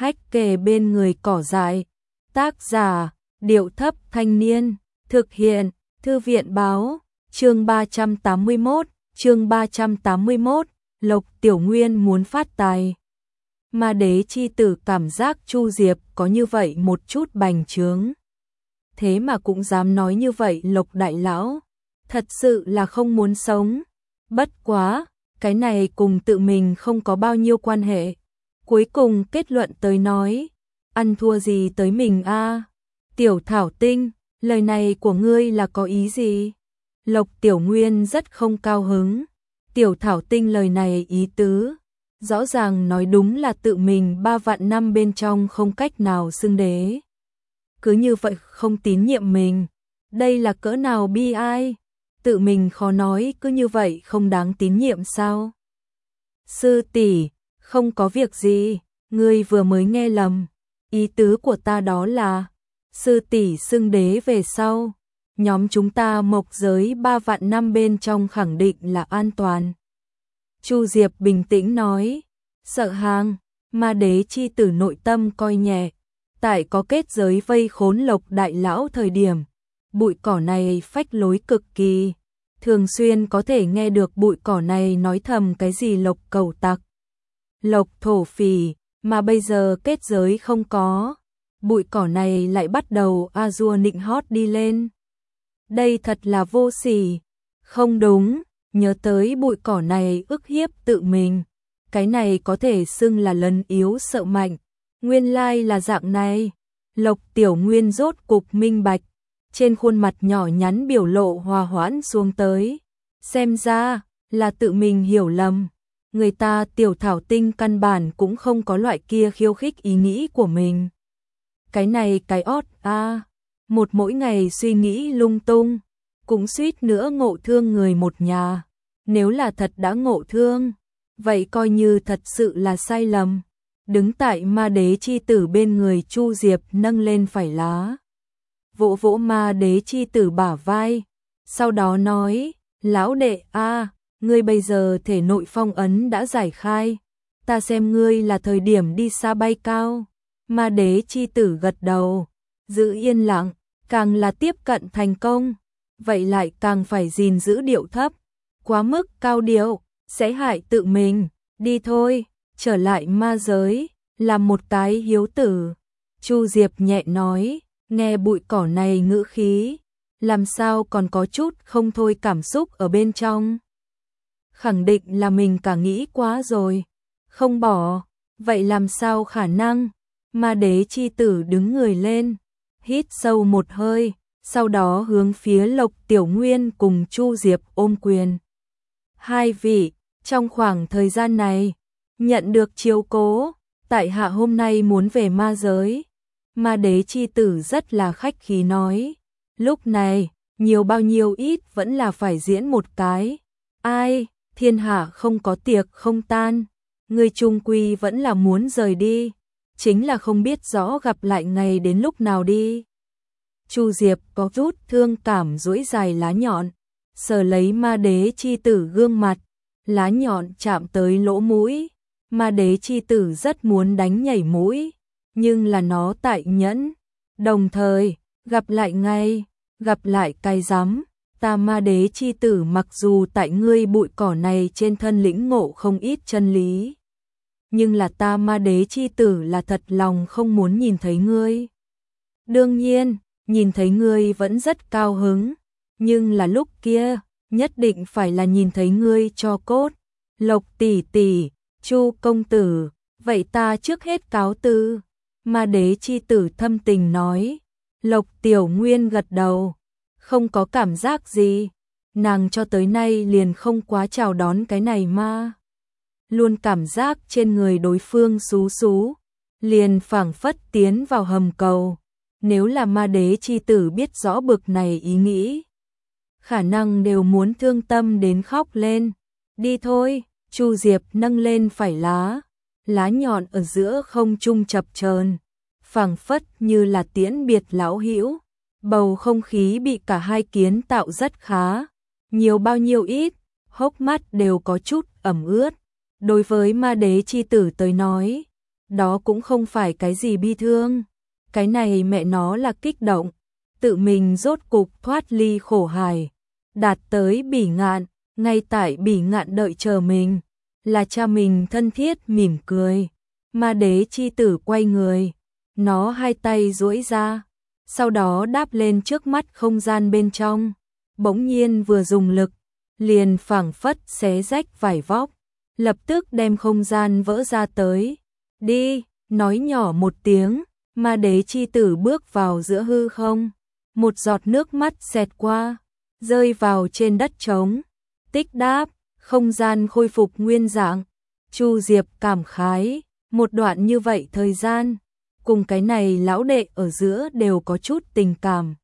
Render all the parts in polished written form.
hách kề bên người cỏ dại. Tác giả, Điệu Thấp Thanh Niên, thực hiện, Thư viện Báo, chương 381, Lộc Tiểu Nguyên muốn phát tài. Ma Đế chi tử cảm giác Chu Diệp có như vậy một chút bành trướng. Thế mà cũng dám nói như vậy Lộc đại lão, thật sự là không muốn sống. Bất quá, cái này cùng tự mình không có bao nhiêu quan hệ. Cuối cùng kết luận tới nói, ăn thua gì tới mình a? Tiểu Thảo Tinh, lời này của ngươi là có ý gì? Lộc Tiểu Nguyên rất không cao hứng. Tiểu Thảo Tinh lời này ý tứ, rõ ràng nói đúng là tự mình 3 vạn năm bên trong không cách nào xưng đế. Cứ như vậy không tín nhiệm mình, đây là cỡ nào bi ai? Tự mình khó nói cứ như vậy không đáng tín nhiệm sao? Sư tỷ, không có việc gì, ngươi vừa mới nghe lầm. Ý tứ của ta đó là, sư tỷ xưng đế về sau, nhóm chúng ta mộc giới 3 vạn năm bên trong khẳng định là an toàn. Chu Diệp bình tĩnh nói, sợ hàng, Ma Đế chi tử nội tâm coi nhẹ, tại có kết giới vây khốn Lộc đại lão thời điểm, bụi cỏ này phách lối cực kỳ, thường xuyên có thể nghe được bụi cỏ này nói thầm cái gì Lộc cầu tặc, Lộc thổ phỉ, mà bây giờ kết giới không có, bụi cỏ này lại bắt đầu a dua nịnh hót đi lên. Đây thật là vô sỉ, không đúng, nhớ tới bụi cỏ này ức hiếp tự mình, cái này có thể xưng là lấn yếu sợ mạnh, nguyên lai là dạng này. Lộc Tiểu Nguyên rốt cục minh bạch, trên khuôn mặt nhỏ nhắn biểu lộ hòa hoãn xuống tới, xem ra là tự mình hiểu lầm, người ta Tiểu Thảo Tinh căn bản cũng không có loại kia khiêu khích ý nghĩ của mình. Cái này cái ót a, một mỗi ngày suy nghĩ lung tung, cũng suýt nữa ngộ thương người một nhà. Nếu là thật đã ngộ thương, vậy coi như thật sự là sai lầm. Đứng tại Ma Đế chi tử bên người Chu Diệp nâng lên phải lá, vỗ vỗ Ma Đế chi tử bả vai, sau đó nói, lão đệ a, ngươi bây giờ thể nội phong ấn đã giải khai, ta xem ngươi là thời điểm đi xa bay cao. Ma Đế chi tử gật đầu, giữ yên lặng, càng là tiếp cận thành công, vậy lại càng phải gìn giữ điệu thấp, quá mức cao điệu sẽ hại tự mình, đi thôi, trở lại ma giới, làm một cái hiếu tử. Chu Diệp nhẹ nói, nghe bụi cỏ này ngữ khí, làm sao còn có chút không thôi cảm xúc ở bên trong. Khẳng định là mình cả nghĩ quá rồi, không bỏ, vậy làm sao khả năng? Ma Đế chi tử đứng người lên, hít sâu một hơi, sau đó hướng phía Lộc Tiểu Nguyên cùng Chu Diệp ôm quyền. Hai vị, trong khoảng thời gian này, nhận được chiếu cố, tại hạ hôm nay muốn về ma giới. Ma Đế chi tử rất là khách khí nói, lúc này, nhiều bao nhiêu ít vẫn là phải diễn một cái. Ai, thiên hạ không có tiệc không tan, người chung quy vẫn là muốn rời đi, chính là không biết rõ gặp lại ngày đến lúc nào đi. Chu Diệp có chút thương cảm duỗi dài lá nhọn, sờ lấy Ma Đế chi tử gương mặt, lá nhọn chạm tới lỗ mũi, Ma Đế chi tử rất muốn đánh nhảy mũi, nhưng là nó tại nhẫn, đồng thời, gặp lại ngay, gặp lại cái rắm, ta Ma Đế chi tử mặc dù tại ngươi bụi cỏ này trên thân lĩnh ngộ không ít chân lý, nhưng là ta Ma Đế chi tử là thật lòng không muốn nhìn thấy ngươi. Đương nhiên, nhìn thấy ngươi vẫn rất cao hứng, nhưng là lúc kia, nhất định phải là nhìn thấy ngươi cho cốt. Lộc tỷ tỷ, Chu công tử, vậy ta trước hết cáo từ. Ma Đế chi tử thâm tình nói. Lộc Tiểu Nguyên gật đầu, không có cảm giác gì, nàng cho tới nay liền không quá chào đón cái này mà. Luôn cảm giác trên người đối phương xú xú, liền phảng phất tiến vào hầm cầu. Nếu là Ma Đế chi tử biết rõ bực này ý nghĩ, khả năng đều muốn thương tâm đến khóc lên. Đi thôi, Chu Diệp nâng lên phải lá nhọn ở giữa không trung chập chờn, phảng phất như là tiễn biệt lão hữu. Bầu không khí bị cả hai kiến tạo rất khá, nhiều bao nhiêu ít, hốc mắt đều có chút ẩm ướt. Đối với Ma Đế chi tử tới nói, đó cũng không phải cái gì bi thương, cái này mẹ nó là kích động, tự mình rốt cục thoát ly khổ hải, đạt tới Bỉ Ngạn, ngay tại Bỉ Ngạn đợi chờ mình, là cha mình thân thiết mỉm cười. Ma đế chi tử quay người, nó hai tay duỗi ra, sau đó đáp lên trước mắt không gian bên trong, bỗng nhiên vừa dùng lực, liền phảng phất xé rách vải vóc, lập tức đem không gian vỡ ra tới. Đi, nói nhỏ một tiếng, ma đế chi tử bước vào giữa hư không, một giọt nước mắt xẹt qua, rơi vào trên đất trống, tích đáp, không gian khôi phục nguyên dạng. Chu Diệp cảm khái, một đoạn như vậy thời gian, cùng cái này lão đệ ở giữa đều có chút tình cảm.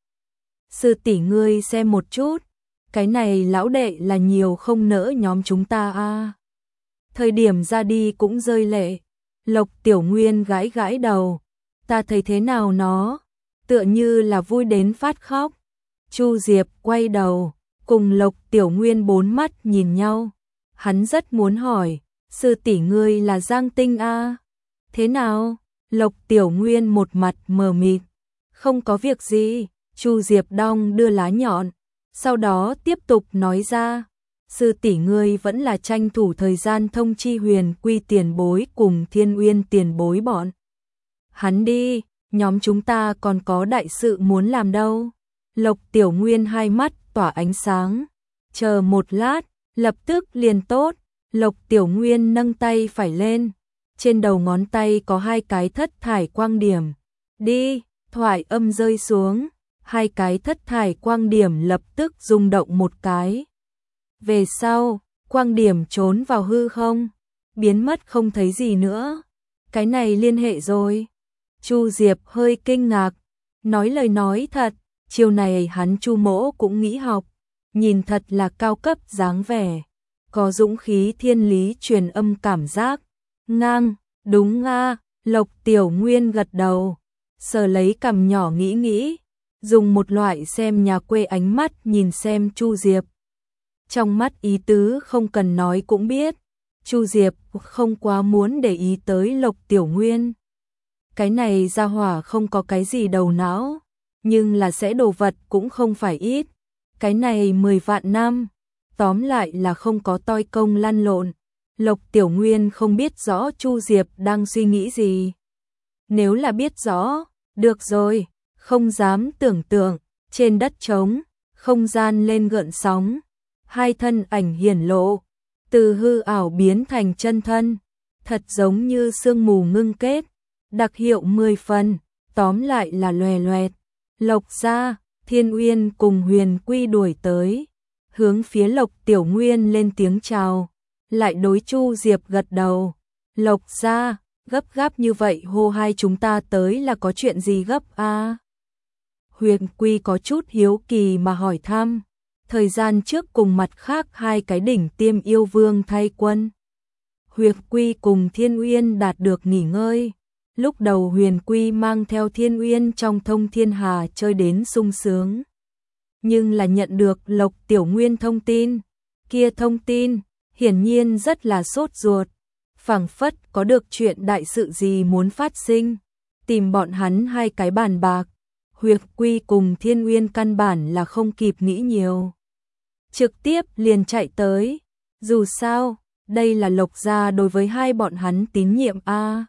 Sư tỷ ngươi xem một chút, cái này lão đệ là nhiều không nỡ nhóm chúng ta a. Thời điểm ra đi cũng rơi lệ, Lộc Tiểu Nguyên gãi gãi đầu, ta thấy thế nào nó, tựa như là vui đến phát khóc. Chu Diệp quay đầu, cùng Lộc Tiểu Nguyên bốn mắt nhìn nhau, hắn rất muốn hỏi, sư tỷ ngươi là Giang Tinh a? Thế nào? Lộc Tiểu Nguyên một mặt mờ mịt, không có việc gì. Chu Diệp đong đưa lá nhọn, sau đó tiếp tục nói ra, sư tỷ ngươi vẫn là tranh thủ thời gian thông chi Huyền Quy tiền bối cùng Thiên Uyên tiền bối bọn hắn đi, nhóm chúng ta còn có đại sự muốn làm đâu. Lộc Tiểu Nguyên hai mắt tỏa ánh sáng, chờ một lát, lập tức liền tốt. Lộc Tiểu Nguyên nâng tay phải lên, trên đầu ngón tay có hai cái thất thải quang điểm. Đi, thoại âm rơi xuống, hai cái thất thải quang điểm lập tức rung động một cái. Về sau, quang điểm trốn vào hư không, biến mất không thấy gì nữa. Cái này liên hệ rồi. Chu Diệp hơi kinh ngạc, nói lời nói thật, chiều này hắn Chu Mỗ cũng nghĩ học, nhìn thật là cao cấp dáng vẻ, có dũng khí thiên lý truyền âm cảm giác. Ngang, đúng nga, Lộc Tiểu Nguyên gật đầu, sờ lấy cằm nhỏ nghĩ nghĩ, dùng một loại xem nhà quê ánh mắt nhìn xem Chu Diệp. Trong mắt ý tứ không cần nói cũng biết, Chu Diệp không quá muốn để ý tới Lộc Tiểu Nguyên. Cái này ra hỏa không có cái gì đầu não, nhưng là sẽ đồ vật cũng không phải ít. Cái này 10 vạn năm, tóm lại là không có toi công lăn lộn. Lộc Tiểu Nguyên không biết rõ Chu Diệp đang suy nghĩ gì. Nếu là biết rõ, được rồi, không dám tưởng tượng, trên đất trống, không gian lên gợn sóng, hai thân ảnh hiển lộ, từ hư ảo biến thành chân thân, thật giống như sương mù ngưng kết, đặc hiệu 10 phần, tóm lại là loè loẹt. Lộc gia, Thiên Uyên cùng Huyền Quy đuổi tới, hướng phía Lộc Tiểu Nguyên lên tiếng chào, lại đối Chu Diệp gật đầu. Lộc gia, gấp gáp như vậy hô hai chúng ta tới là có chuyện gì gấp a? Huyền Quy có chút hiếu kỳ mà hỏi thăm, thời gian trước cùng mặt khác hai cái đỉnh tiêm yêu vương thay quân. Huyền Quy cùng Thiên Uyên đạt được nghỉ ngơi. Lúc đầu Huyền Quy mang theo Thiên Uyên trong thông thiên hà chơi đến sung sướng. Nhưng là nhận được Lộc Tiểu Nguyên thông tin, kia thông tin, hiển nhiên rất là sốt ruột, phảng phất có được chuyện đại sự gì muốn phát sinh, tìm bọn hắn hai cái bàn bạc. Huyền Quy cùng Thiên Uyên căn bản là không kịp nghĩ nhiều, trực tiếp liền chạy tới, dù sao, đây là Lộc gia đối với hai bọn hắn tín nhiệm a.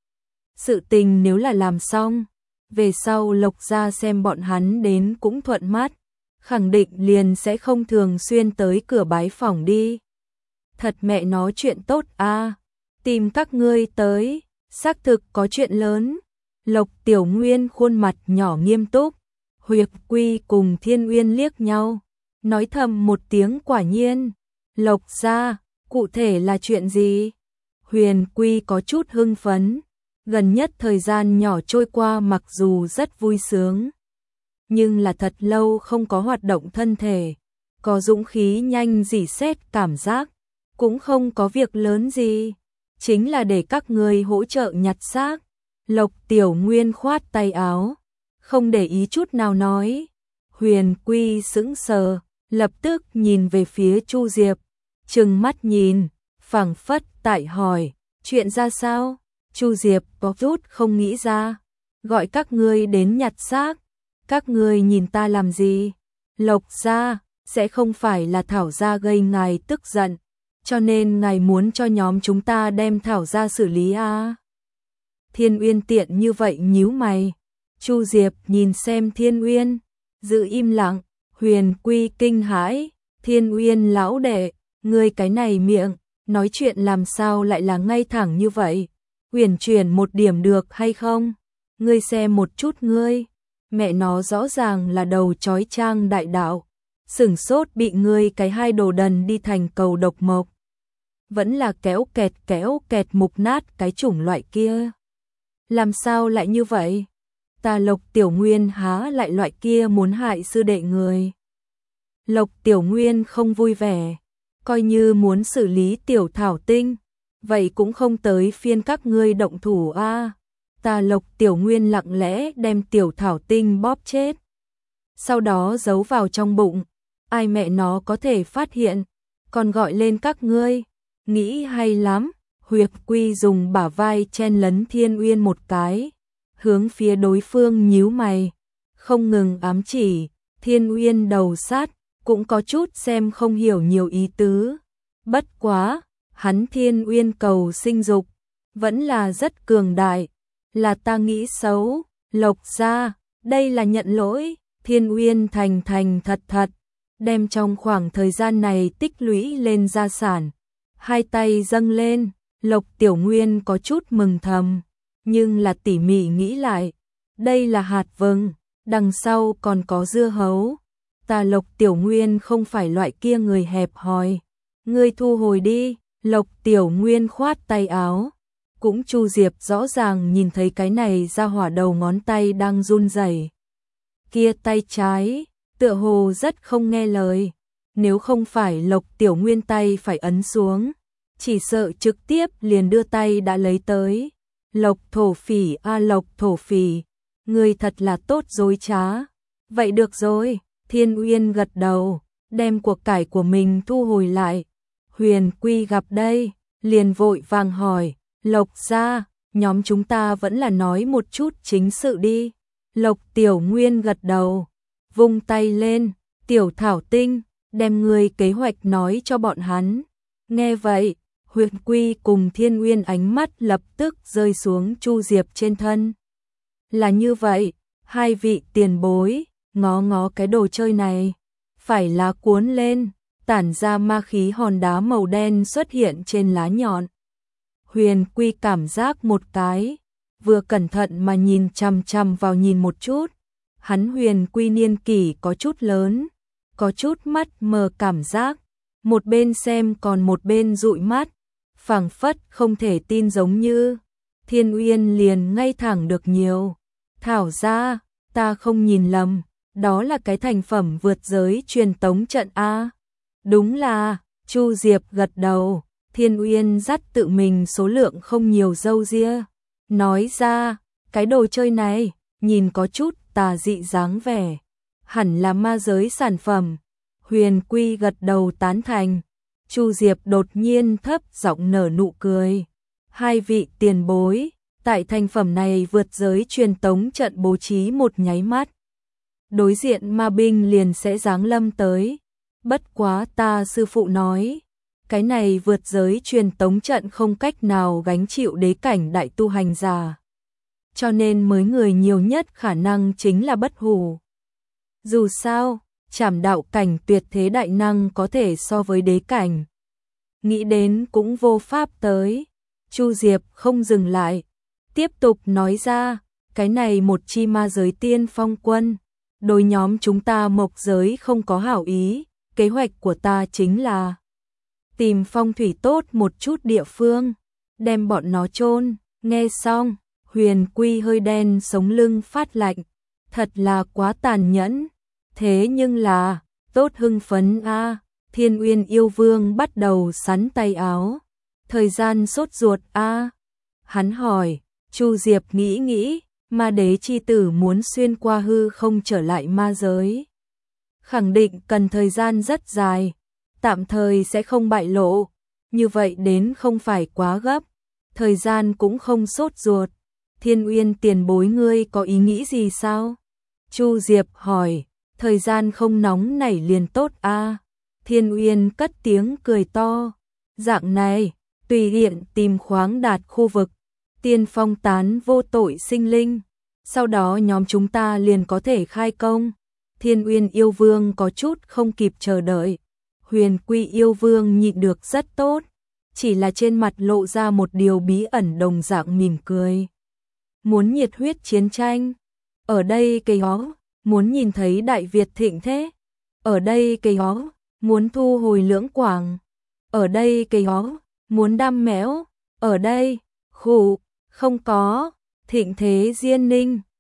Sự tình nếu là làm xong, về sau Lộc gia xem bọn hắn đến cũng thuận mắt, khẳng định liền sẽ không thường xuyên tới cửa bái phỏng đi. Thật mẹ nó chuyện tốt a, tìm các ngươi tới, xác thực có chuyện lớn. Lộc Tiểu Nguyên khuôn mặt nhỏ nghiêm túc, Huyền Quy cùng Thiên Uyên liếc nhau, nói thầm một tiếng quả nhiên. Lộc gia, cụ thể là chuyện gì? Huyền Quy có chút hưng phấn, gần nhất thời gian nhỏ trôi qua mặc dù rất vui sướng, nhưng là thật lâu không có hoạt động thân thể, có dũng khí nhanh rỉ sét cảm giác, cũng không có việc lớn gì, chính là để các ngươi hỗ trợ nhặt xác. Lộc Tiểu Nguyên khoát tay áo, không để ý chút nào nói. Huyền Quy sững sờ, lập tức nhìn về phía Chu Diệp, trừng mắt nhìn, phảng phất tại hỏi, chuyện ra sao? Chu Diệp có chút không nghĩ ra, gọi các ngươi đến nhặt xác, các ngươi nhìn ta làm gì? Lộc gia, sẽ không phải là Thảo gia gây ngài tức giận, cho nên ngài muốn cho nhóm chúng ta đem Thảo gia xử lý à? Thiên Uyên tiện như vậy nhíu mày. Chu Diệp nhìn xem Thiên Uyên, giữ im lặng. Huyền Quy kinh hãi, Thiên Uyên lão đệ, ngươi cái này miệng, nói chuyện làm sao lại là ngay thẳng như vậy? Uyển chuyển một điểm được hay không? Ngươi xem một chút ngươi, mẹ nó rõ ràng là đầu chói trang đại đạo, sửng sốt bị ngươi cái hai đồ đần đi thành cầu độc mộc. Vẫn là kéo kẹt mục nát cái chủng loại kia. Làm sao lại như vậy? Ta Lộc Tiểu Nguyên há lại loại kia muốn hại sư đệ người. Lộc Tiểu Nguyên không vui vẻ, coi như muốn xử lý Tiểu Thảo Tinh, vậy cũng không tới phiên các ngươi động thủ a. Ta Lộc Tiểu Nguyên lặng lẽ đem Tiểu Thảo Tinh bóp chết, sau đó giấu vào trong bụng, ai mẹ nó có thể phát hiện, còn gọi lên các ngươi, nghĩ hay lắm. Huyệt Quy dùng bả vai chen lấn Thiên Uyên một cái, hướng phía đối phương nhíu mày, không ngừng ám chỉ. Thiên Uyên đầu sát, cũng có chút xem không hiểu nhiều ý tứ. Bất quá, hắn Thiên Uyên cầu sinh dục, vẫn là rất cường đại, là ta nghĩ xấu. Lộc gia, đây là nhận lỗi. Thiên Uyên thành thật, đem trong khoảng thời gian này tích lũy lên gia sản, hai tay dâng lên. Lộc Tiểu Nguyên có chút mừng thầm, nhưng là tỉ mỉ nghĩ lại, đây là hạt vừng, đằng sau còn có dưa hấu. Ta Lộc Tiểu Nguyên không phải loại kia người hẹp hòi, ngươi thu hồi đi. Lộc Tiểu Nguyên khoát tay áo, cũng Chu Diệp rõ ràng nhìn thấy cái này ra hỏa đầu ngón tay đang run rẩy, kia tay trái tựa hồ rất không nghe lời, nếu không phải Lộc Tiểu Nguyên tay phải ấn xuống, chỉ sợ trực tiếp liền đưa tay đã lấy tới. Lộc thổ phỉ a, Lộc thổ phỉ, ngươi thật là tốt dối trá. Vậy được rồi. Thiên Uyên gật đầu, đem của cải của mình thu hồi lại. Huyền Quy gặp đây, liền vội vàng hỏi, Lộc gia, nhóm chúng ta vẫn là nói một chút chính sự đi. Lộc Tiểu Nguyên gật đầu, vung tay lên, Tiểu Thảo Tinh, đem ngươi kế hoạch nói cho bọn hắn. Nghe vậy, Huyền Quy cùng Thiên Uyên ánh mắt lập tức rơi xuống Chu Diệp trên thân. Là như vậy, hai vị tiền bối, ngó ngó cái đồ chơi này, phải lá cuốn lên, tản ra ma khí hòn đá màu đen xuất hiện trên lá nhọn. Huyền Quy cảm giác một cái, vừa cẩn thận mà nhìn chằm chằm vào nhìn một chút. Hắn Huyền Quy niên kỷ có chút lớn, có chút mắt mờ cảm giác, một bên xem còn một bên dụi mắt, phảng phất không thể tin giống như. Thiên Uyên liền ngay thẳng được nhiều. Thảo gia, ta không nhìn lầm, đó là cái thành phẩm vượt giới truyền tống trận a. Đúng là. Chu Diệp gật đầu. Thiên Uyên dắt tự mình số lượng không nhiều râu ria, nói ra, cái đồ chơi này nhìn có chút tà dị dáng vẻ, hẳn là ma giới sản phẩm. Huyền Quy gật đầu tán thành. Chu Diệp đột nhiên thấp giọng nở nụ cười. Hai vị tiền bối, tại thành phẩm này vượt giới truyền tống trận bố trí một nháy mắt, đối diện ma binh liền sẽ giáng lâm tới. Bất quá ta sư phụ nói, cái này vượt giới truyền tống trận không cách nào gánh chịu đế cảnh đại tu hành giả, cho nên mới người nhiều nhất khả năng chính là bất hủ. Dù sao, trảm đạo cảnh tuyệt thế đại năng có thể so với đế cảnh, nghĩ đến cũng vô pháp tới. Chu Diệp không dừng lại, tiếp tục nói ra, cái này một chi ma giới tiên phong quân, đối nhóm chúng ta mộc giới không có hảo ý, kế hoạch của ta chính là tìm phong thủy tốt một chút địa phương, đem bọn nó chôn. Nghe xong, Huyền Quy hơi đen sống lưng phát lạnh, thật là quá tàn nhẫn, thế nhưng là, tốt hưng phấn a. Thiên Uyên yêu vương bắt đầu sắn tay áo, thời gian sốt ruột a. Hắn hỏi, Chu Diệp nghĩ, ma đế chi tử muốn xuyên qua hư không trở lại ma giới, khẳng định cần thời gian rất dài, tạm thời sẽ không bại lộ, như vậy đến không phải quá gấp. thời gian cũng không sốt ruột. Thiên Uyên tiền bối ngươi có ý nghĩ gì sao? Chu Diệp hỏi, thời gian không nóng nảy liền tốt a. Thiên Uyên cất tiếng cười to, dạng này, tùy tiện tìm khoáng đạt khu vực, tiên phong tán vô tội sinh linh, sau đó nhóm chúng ta liền có thể khai công. Thiên Uyên yêu vương có chút không kịp chờ đợi. Huyền Quy yêu vương nhịn được rất tốt, chỉ là trên mặt lộ ra một điều bí ẩn đồng dạng mỉm cười. Muốn nhiệt huyết chiến tranh, ở đây cây hó, muốn nhìn thấy Đại Việt thịnh thế, ở đây cây hó, muốn thu hồi Lưỡng Quảng, ở đây cây hó, muốn đam mẽo, ở đây, khủ, không có, thịnh thế Diên Ninh,